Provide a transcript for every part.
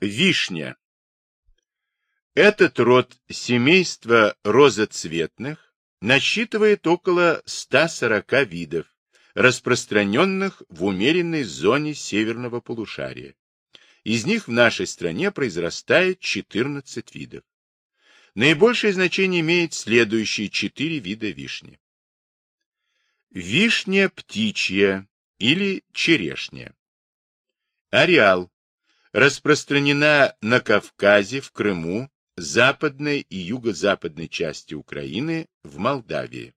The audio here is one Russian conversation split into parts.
Вишня. Этот род семейства розоцветных насчитывает около 140 видов, распространенных в умеренной зоне северного полушария. Из них в нашей стране произрастает 14 видов. Наибольшее значение имеет следующие 4 вида вишни. Вишня птичья или черешня. Ареал. Распространена на Кавказе, в Крыму, западной и юго-западной части Украины, в Молдавии.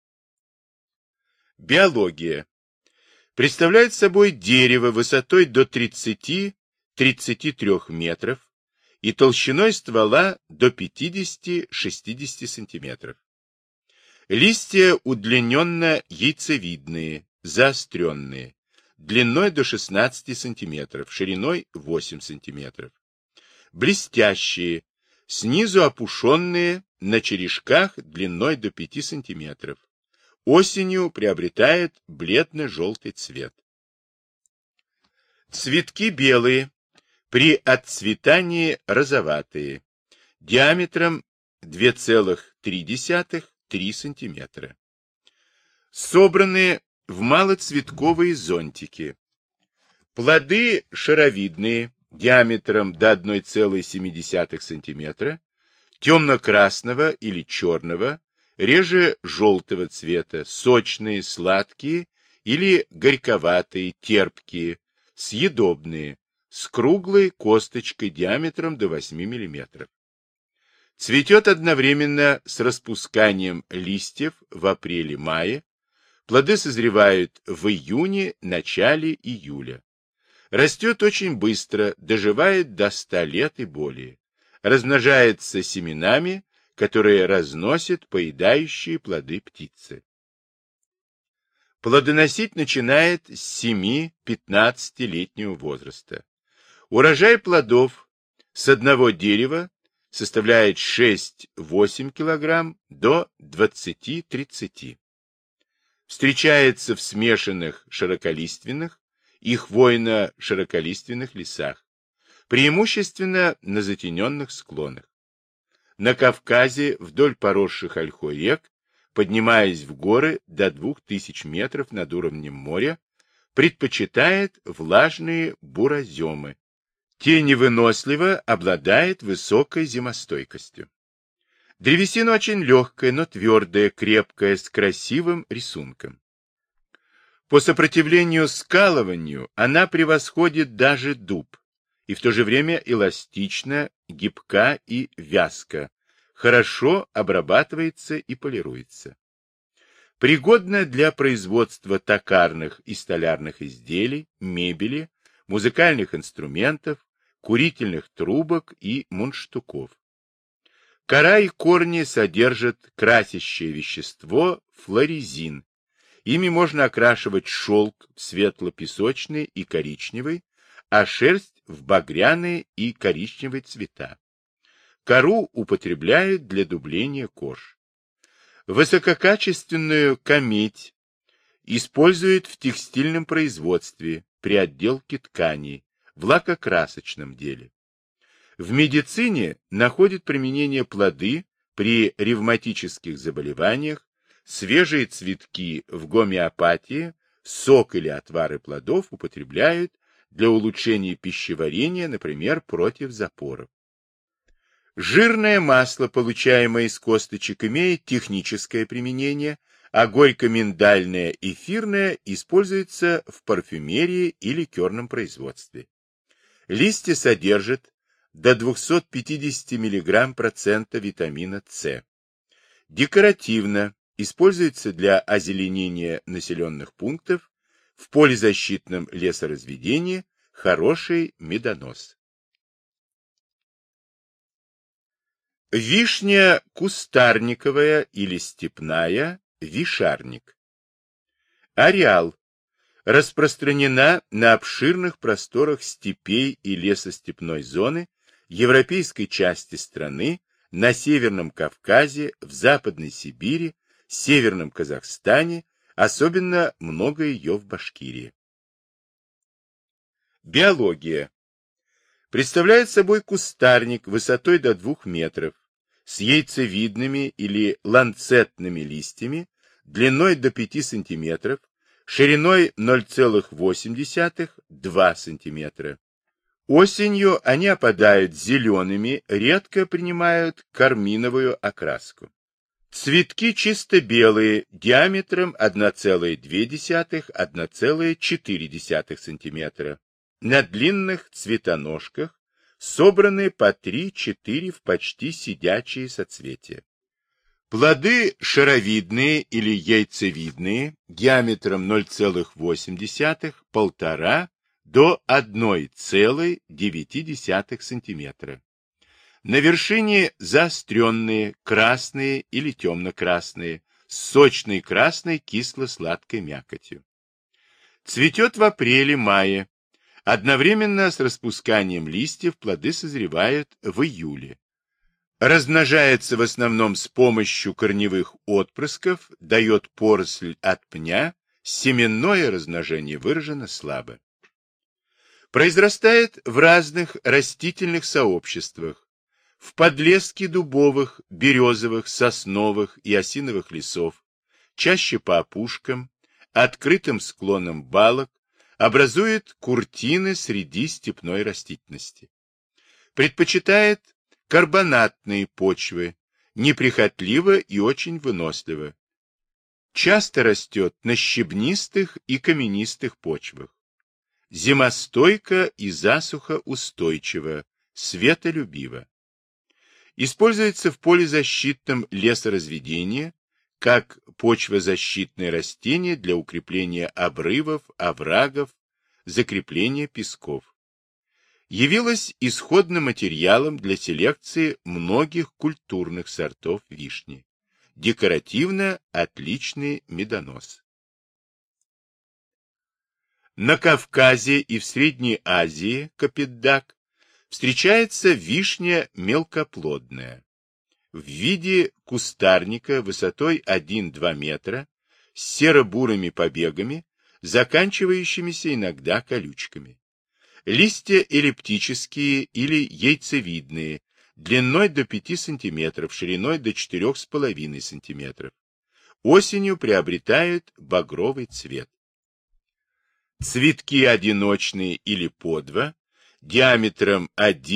Биология. Представляет собой дерево высотой до 30-33 метров и толщиной ствола до 50-60 сантиметров. Листья удлиненно-яйцевидные, заостренные, длиной до 16 сантиметров, шириной 8 сантиметров. Блестящие, снизу опушенные, на черешках длиной до 5 сантиметров. Осенью приобретает бледно-желтый цвет. Цветки белые, при отцветании розоватые, диаметром 2,3–3 см. Собраны в малоцветковые зонтики. Плоды шаровидные, диаметром до 1,7 см, темно-красного или черного, реже желтого цвета, сочные, сладкие или горьковатые, терпкие, съедобные, с круглой косточкой диаметром до 8 мм. Цветет одновременно с распусканием листьев в апреле-мае. Плоды созревают в июне, начале июля. Растет очень быстро, доживает до 100 лет и более. Размножается семенами, которые разносят поедающие плоды птицы. Плодоносить начинает с 7-15-летнего возраста. Урожай плодов с одного дерева составляет 6-8 кг до 20-30. Встречается в смешанных широколиственных и хвойно-широколиственных лесах, преимущественно на затененных склонах. На Кавказе вдоль поросших ольхой рек, поднимаясь в горы до 2000 метров над уровнем моря, предпочитает влажные бураземы. Теневыносливо, обладает высокой зимостойкостью. Древесина очень легкая, но твердая, крепкая, с красивым рисунком. По сопротивлению скалыванию она превосходит даже дуб, и в то же время эластична, гибка и вязка, хорошо обрабатывается и полируется. Пригодна для производства токарных и столярных изделий, мебели, музыкальных инструментов, курительных трубок и мундштуков. Кора и корни содержат красящее вещество флоризин. Ими можно окрашивать шелк в светло-песочный и коричневый, а шерсть в багряные и коричневые цвета. Кору употребляют для дубления кож. Высококачественную камедь используют в текстильном производстве, при отделке тканей, в лакокрасочном деле. В медицине находят применение плоды при ревматических заболеваниях, свежие цветки в гомеопатии, сок или отвары плодов употребляют для улучшения пищеварения, например, против запоров. Жирное масло, получаемое из косточек, имеет техническое применение, а горько-миндальное эфирное используется в парфюмерии и ликерном производстве. Листья содержат до 250 мг процента витамина С. Декоративно, используется для озеленения населенных пунктов, в полезащитном лесоразведении, хороший медонос. Вишня кустарниковая или степная, вишарник. Ареал. Распространена на обширных просторах степей и лесостепной зоны европейской части страны, на Северном Кавказе, в Западной Сибири, Северном Казахстане, особенно много ее в Башкирии. Биология. Представляет собой кустарник высотой до 2 метров, с яйцевидными или ланцетными листьями, длиной до 5 см, шириной 0,8–2 см. Осенью они опадают зелеными, редко принимают карминовую окраску. Цветки чисто белые, диаметром 1,2–1,4 см, на длинных цветоножках, собраны по 3–4 в почти сидячие соцветия. Плоды шаровидные или яйцевидные, диаметром 0,8–1,5 до 1,9 см. На вершине заостренные, красные или темно-красные, с сочной красной кисло-сладкой мякотью. Цветет в апреле-мае. Одновременно с распусканием листьев плоды созревают в июле. Размножается в основном с помощью корневых отпрысков, дает поросль от пня, семенное размножение выражено слабо. Произрастает в разных растительных сообществах, в подлеске дубовых, березовых, сосновых и осиновых лесов, чаще по опушкам, открытым склонам балок, образует куртины среди степной растительности. Предпочитает карбонатные почвы, неприхотливо и очень выносливо. Часто растет на щебнистых и каменистых почвах. Зимостойко и засухоустойчиво, светолюбиво. Используется в полезащитном лесоразведении как почвозащитное растение для укрепления обрывов, оврагов, закрепления песков. Явилось исходным материалом для селекции многих культурных сортов вишни. Декоративно отличный медонос. На Кавказе и в Средней Азии, Капетдаг, встречается вишня мелкоплодная, в виде кустарника высотой 1–2 метра, с серо-бурыми побегами, заканчивающимися иногда колючками. Листья эллиптические или яйцевидные, длиной до 5 см, шириной до 4,5 см. Осенью приобретают багровый цвет. Цветки одиночные или по два, диаметром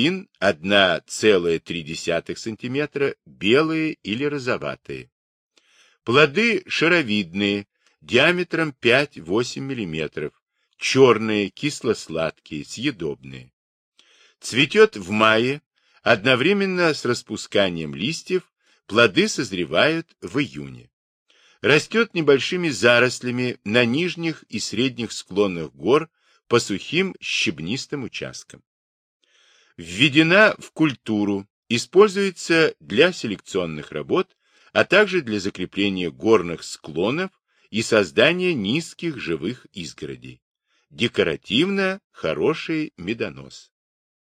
1–1,3 см, белые или розоватые. Плоды шаровидные, диаметром 5–8 мм, черные, кисло-сладкие, съедобные. Цветет в мае, одновременно с распусканием листьев, плоды созревают в июне. Растет небольшими зарослями на нижних и средних склонах гор по сухим щебнистым участкам. Введена в культуру, используется для селекционных работ, а также для закрепления горных склонов и создания низких живых изгородей. Декоративно хороший медонос.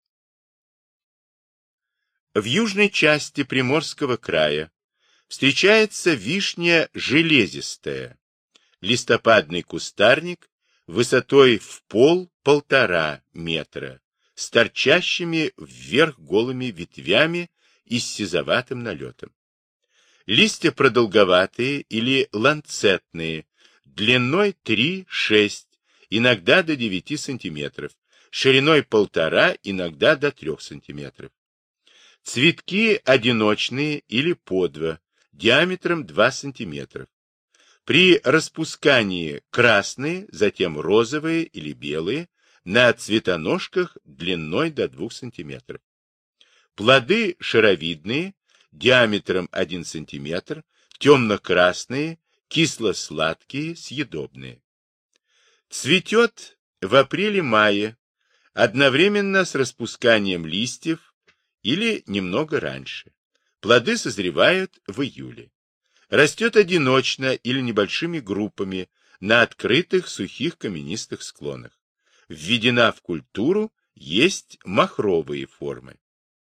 В южной части Приморского края встречается вишня железистая, листопадный кустарник высотой в 1,5–1,5 метра, с торчащими вверх голыми ветвями и с сизоватым налетом. Листья продолговатые или ланцетные, длиной 3–6, иногда до 9 см, шириной 1,5, иногда до 3 см. Цветки одиночные или по два, диаметром 2 см. При распускании красные, затем розовые или белые, на цветоножках длиной до 2 см. Плоды шаровидные, диаметром 1 см, темно-красные, кисло-сладкие, съедобные. Цветет в апреле-мае, одновременно с распусканием листьев или немного раньше. Плоды созревают в июле. Растет одиночно или небольшими группами на открытых сухих каменистых склонах. Введена в культуру, есть махровые формы.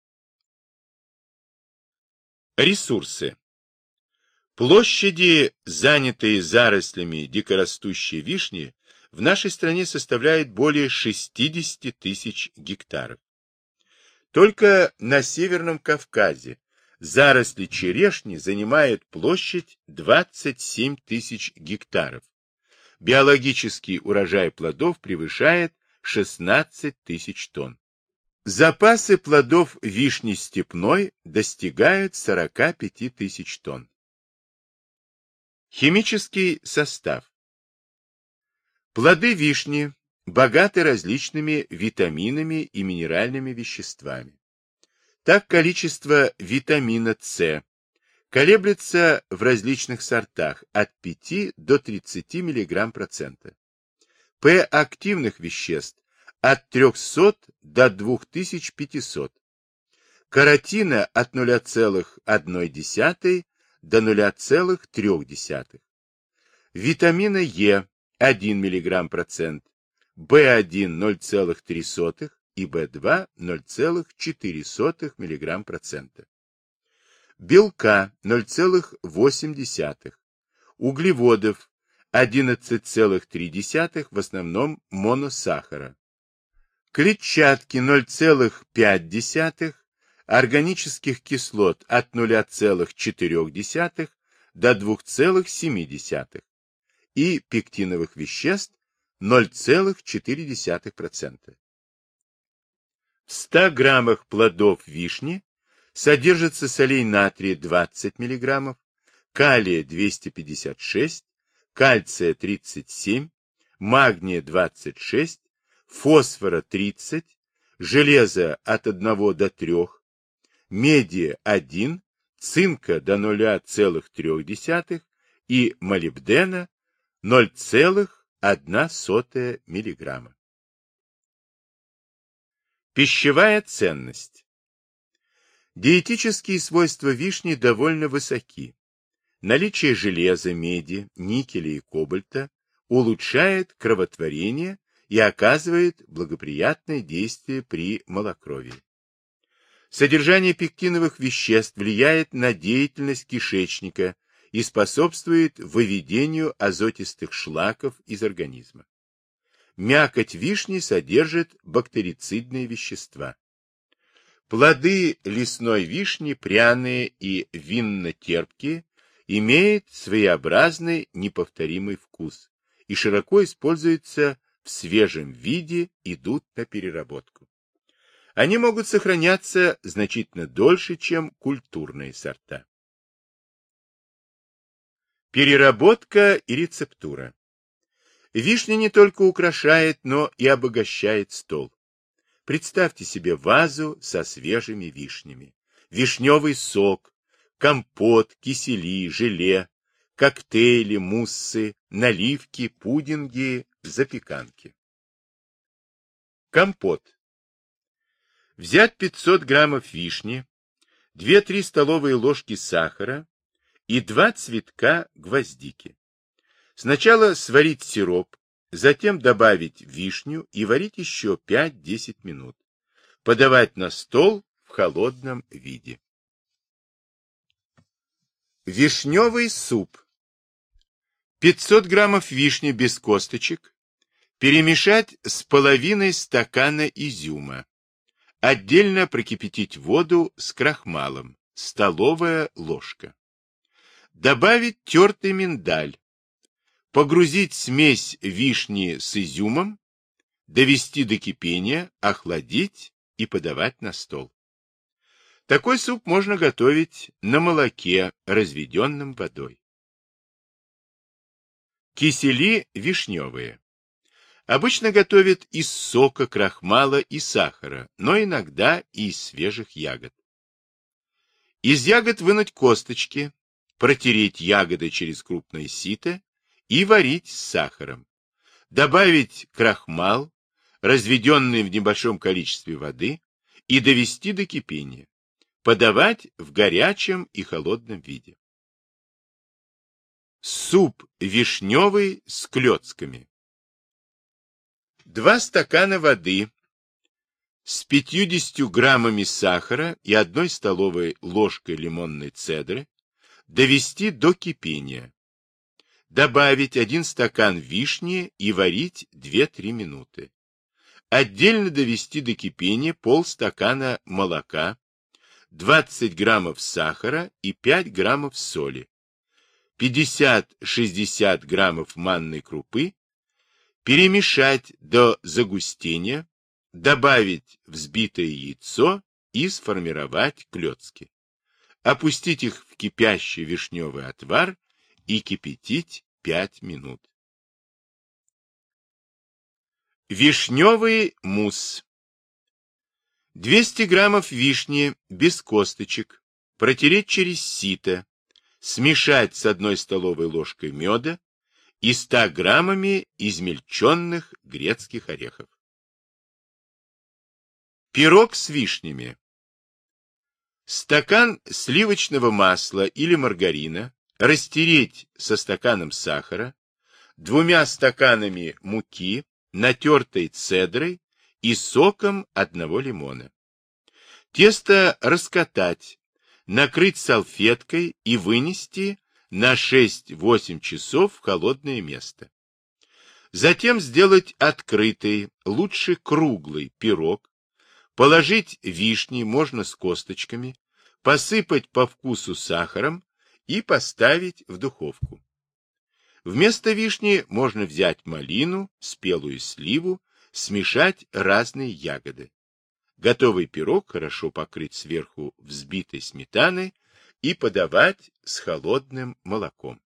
Ресурсы. Площади, занятые зарослями дикорастущей вишни, в нашей стране составляют более 60 000 гектаров. Только на Северном Кавказе заросли черешни занимают площадь 27 тысяч гектаров. Биологический урожай плодов превышает 16 тысяч тонн. Запасы плодов вишни степной достигают 45 тысяч тонн. Химический состав. Плоды вишни богаты различными витаминами и минеральными веществами. Так количество витамина С колеблется в различных сортах от 5 до 30 мг%. П-активных веществ от 300 до 2500. Каротина от 0,1 до 0,3. Витамина Е 1 мг%, В1 0,3 и В2 0,4 мг%. Белка 0,8, углеводов 11,3, в основном моносахара. Клетчатки 0,5, органических кислот от 0,4 до 2,7 и пектиновых веществ 0,4%. В 100 граммах плодов вишни содержится солей натрия 20 мг, калия 256, кальция 37, магния 26, фосфора 30, железа от 1 до 3, меди 1, цинка до 0,3 и молибдена 0,1 мг. Пищевая ценность. Диетические свойства вишни довольно высоки. Наличие железа, меди, никеля и кобальта улучшает кроветворение и оказывает благоприятное действие при малокровии. Содержание пектиновых веществ влияет на деятельность кишечника и способствует выведению азотистых шлаков из организма. Мякоть вишни содержит бактерицидные вещества. Плоды лесной вишни, пряные и винно-терпкие, имеют своеобразный неповторимый вкус и широко используются в свежем виде, идут на переработку. Они могут сохраняться значительно дольше, чем культурные сорта. Переработка и рецептура. Вишня не только украшает, но и обогащает стол. Представьте себе вазу со свежими вишнями, вишневый сок, компот, кисели, желе, коктейли, муссы, наливки, пудинги, запеканки. Компот. Взять 500 граммов вишни, 2-3 столовые ложки сахара и 2 цветка гвоздики. Сначала сварить сироп, затем добавить вишню и варить еще 5-10 минут. Подавать на стол в холодном виде. Вишневый суп. 500 граммов вишни без косточек перемешать с половиной стакана изюма. Отдельно прокипятить воду с крахмалом, столовая ложка. Добавить тертый миндаль. Погрузить смесь вишни с изюмом, довести до кипения, охладить и подавать на стол. Такой суп можно готовить на молоке, разведенном водой. Кисели вишневые. Обычно готовят из сока, крахмала и сахара, но иногда и из свежих ягод. Из ягод вынуть косточки, протереть ягоды через крупное сито и варить с сахаром. Добавить крахмал, разведенный в небольшом количестве воды, и довести до кипения. Подавать в горячем и холодном виде. Суп вишневый с клетками. 2 стакана воды с 50 граммами сахара и 1 столовой ложкой лимонной цедры довести до кипения. Добавить 1 стакан вишни и варить 2-3 минуты. отдельно довести до кипения полстакана молока, 20 граммов сахара и 5 граммов соли, 50-60 граммов манной крупы, перемешать до загустения, добавить взбитое яйцо и сформировать клетки. Опустить их в кипящий вишневый отвар и кипятить 5 минут. Вишневый мусс. 200 граммов вишни без косточек протереть через сито, смешать с 1 столовой ложкой меда и 100 граммами измельченных грецких орехов. Пирог с вишнями. Стакан сливочного масла или маргарина растереть со стаканом сахара, 2 стаканами муки, натертой цедрой и соком 1 лимона. Тесто раскатать, накрыть салфеткой и вынести на 6-8 часов в холодное место. Затем сделать открытый, лучше круглый пирог, положить вишни, можно с косточками, посыпать по вкусу сахаром и поставить в духовку. Вместо вишни можно взять малину, спелую сливу, смешать разные ягоды. Готовый пирог хорошо покрыть сверху взбитой сметаной и подавать с холодным молоком.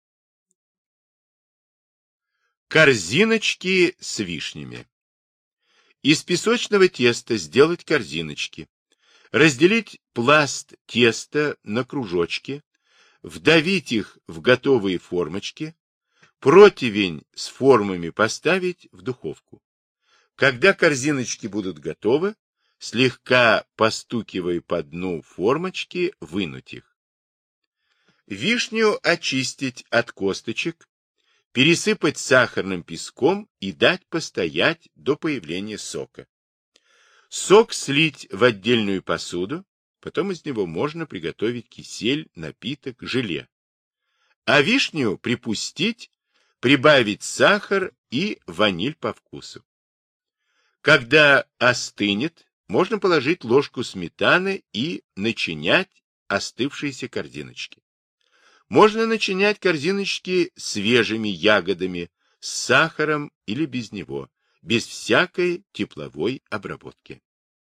Корзиночки с вишнями. Из песочного теста сделать корзиночки. Разделить пласт теста на кружочки, вдавить их в готовые формочки, противень с формами поставить в духовку. Когда корзиночки будут готовы, слегка постукивая по дну формочки, вынуть их. Вишню очистить от косточек, пересыпать сахарным песком и дать постоять до появления сока. Сок слить в отдельную посуду, потом из него можно приготовить кисель, напиток, желе. А вишню припустить, прибавить сахар и ваниль по вкусу. Когда остынет, можно положить ложку сметаны и начинять остывшиеся корзиночки. Можно начинять корзиночки свежими ягодами, с сахаром или без него, без всякой тепловой обработки.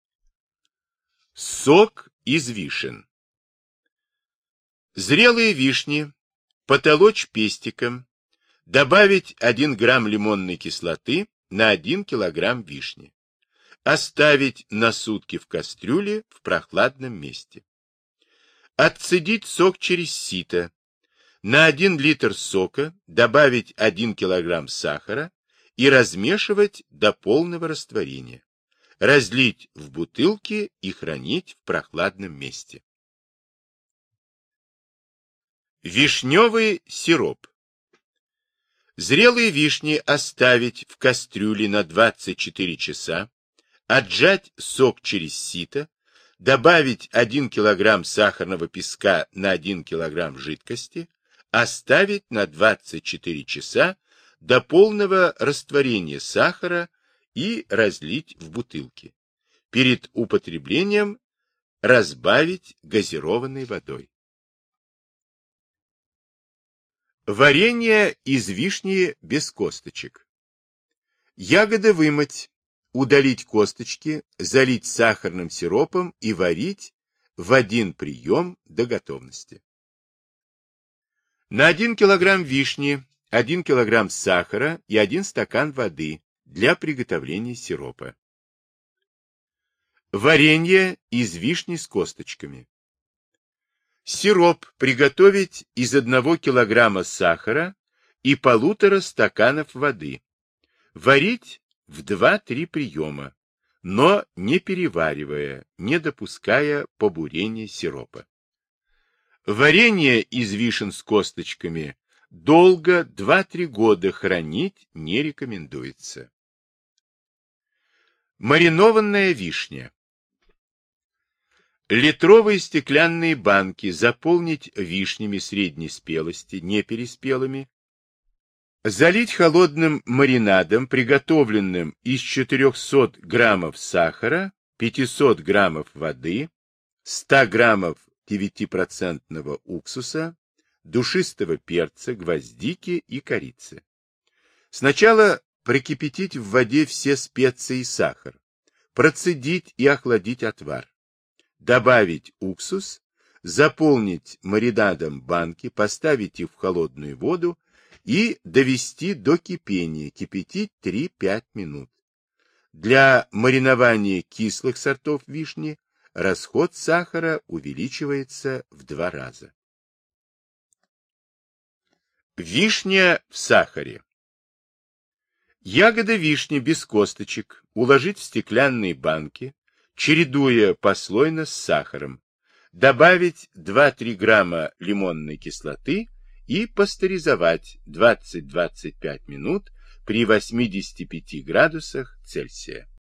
Сок из вишен. Зрелые вишни потолочь пестиком, добавить 1 грамм лимонной кислоты на 1 килограмм вишни. Оставить на сутки в кастрюле в прохладном месте. Отцедить сок через сито. На 1 литр сока добавить 1 килограмм сахара и размешивать до полного растворения. Разлить в бутылки и хранить в прохладном месте. Вишневый сироп. Зрелые вишни оставить в кастрюле на 24 часа, отжать сок через сито, добавить 1 килограмм сахарного песка на 1 килограмм жидкости, оставить на 24 часа до полного растворения сахара и разлить в бутылки. Перед употреблением разбавить газированной водой. Варенье из вишни без косточек. Ягоды вымыть, удалить косточки, залить сахарным сиропом и варить в 1 прием до готовности. На 1 килограмм вишни 1 килограмм сахара и 1 стакан воды для приготовления сиропа. Варенье из вишни с косточками. Сироп приготовить из 1 килограмма сахара и 1,5 стаканов воды. Варить в 2-3 приема, но не переваривая, не допуская побурения сиропа. Варенье из вишен с косточками долго 2-3 года хранить не рекомендуется. Маринованная вишня. Литровые стеклянные банки заполнить вишнями средней спелости, не переспелыми, Залить холодным маринадом, приготовленным из 400 граммов сахара, 500 граммов воды, 100 граммов 9% уксуса, душистого перца, гвоздики и корицы. Сначала прокипятить в воде все специи и сахар, процедить и охладить отвар, добавить уксус, заполнить маринадом банки, поставить их в холодную воду и довести до кипения, кипятить 3-5 минут. Для маринования кислых сортов вишни расход сахара увеличивается в 2 раза. Вишня в сахаре. Ягоды вишни без косточек уложить в стеклянные банки, чередуя послойно с сахаром, добавить 2-3 грамма лимонной кислоты и пастеризовать 20-25 минут при 85 градусах Цельсия.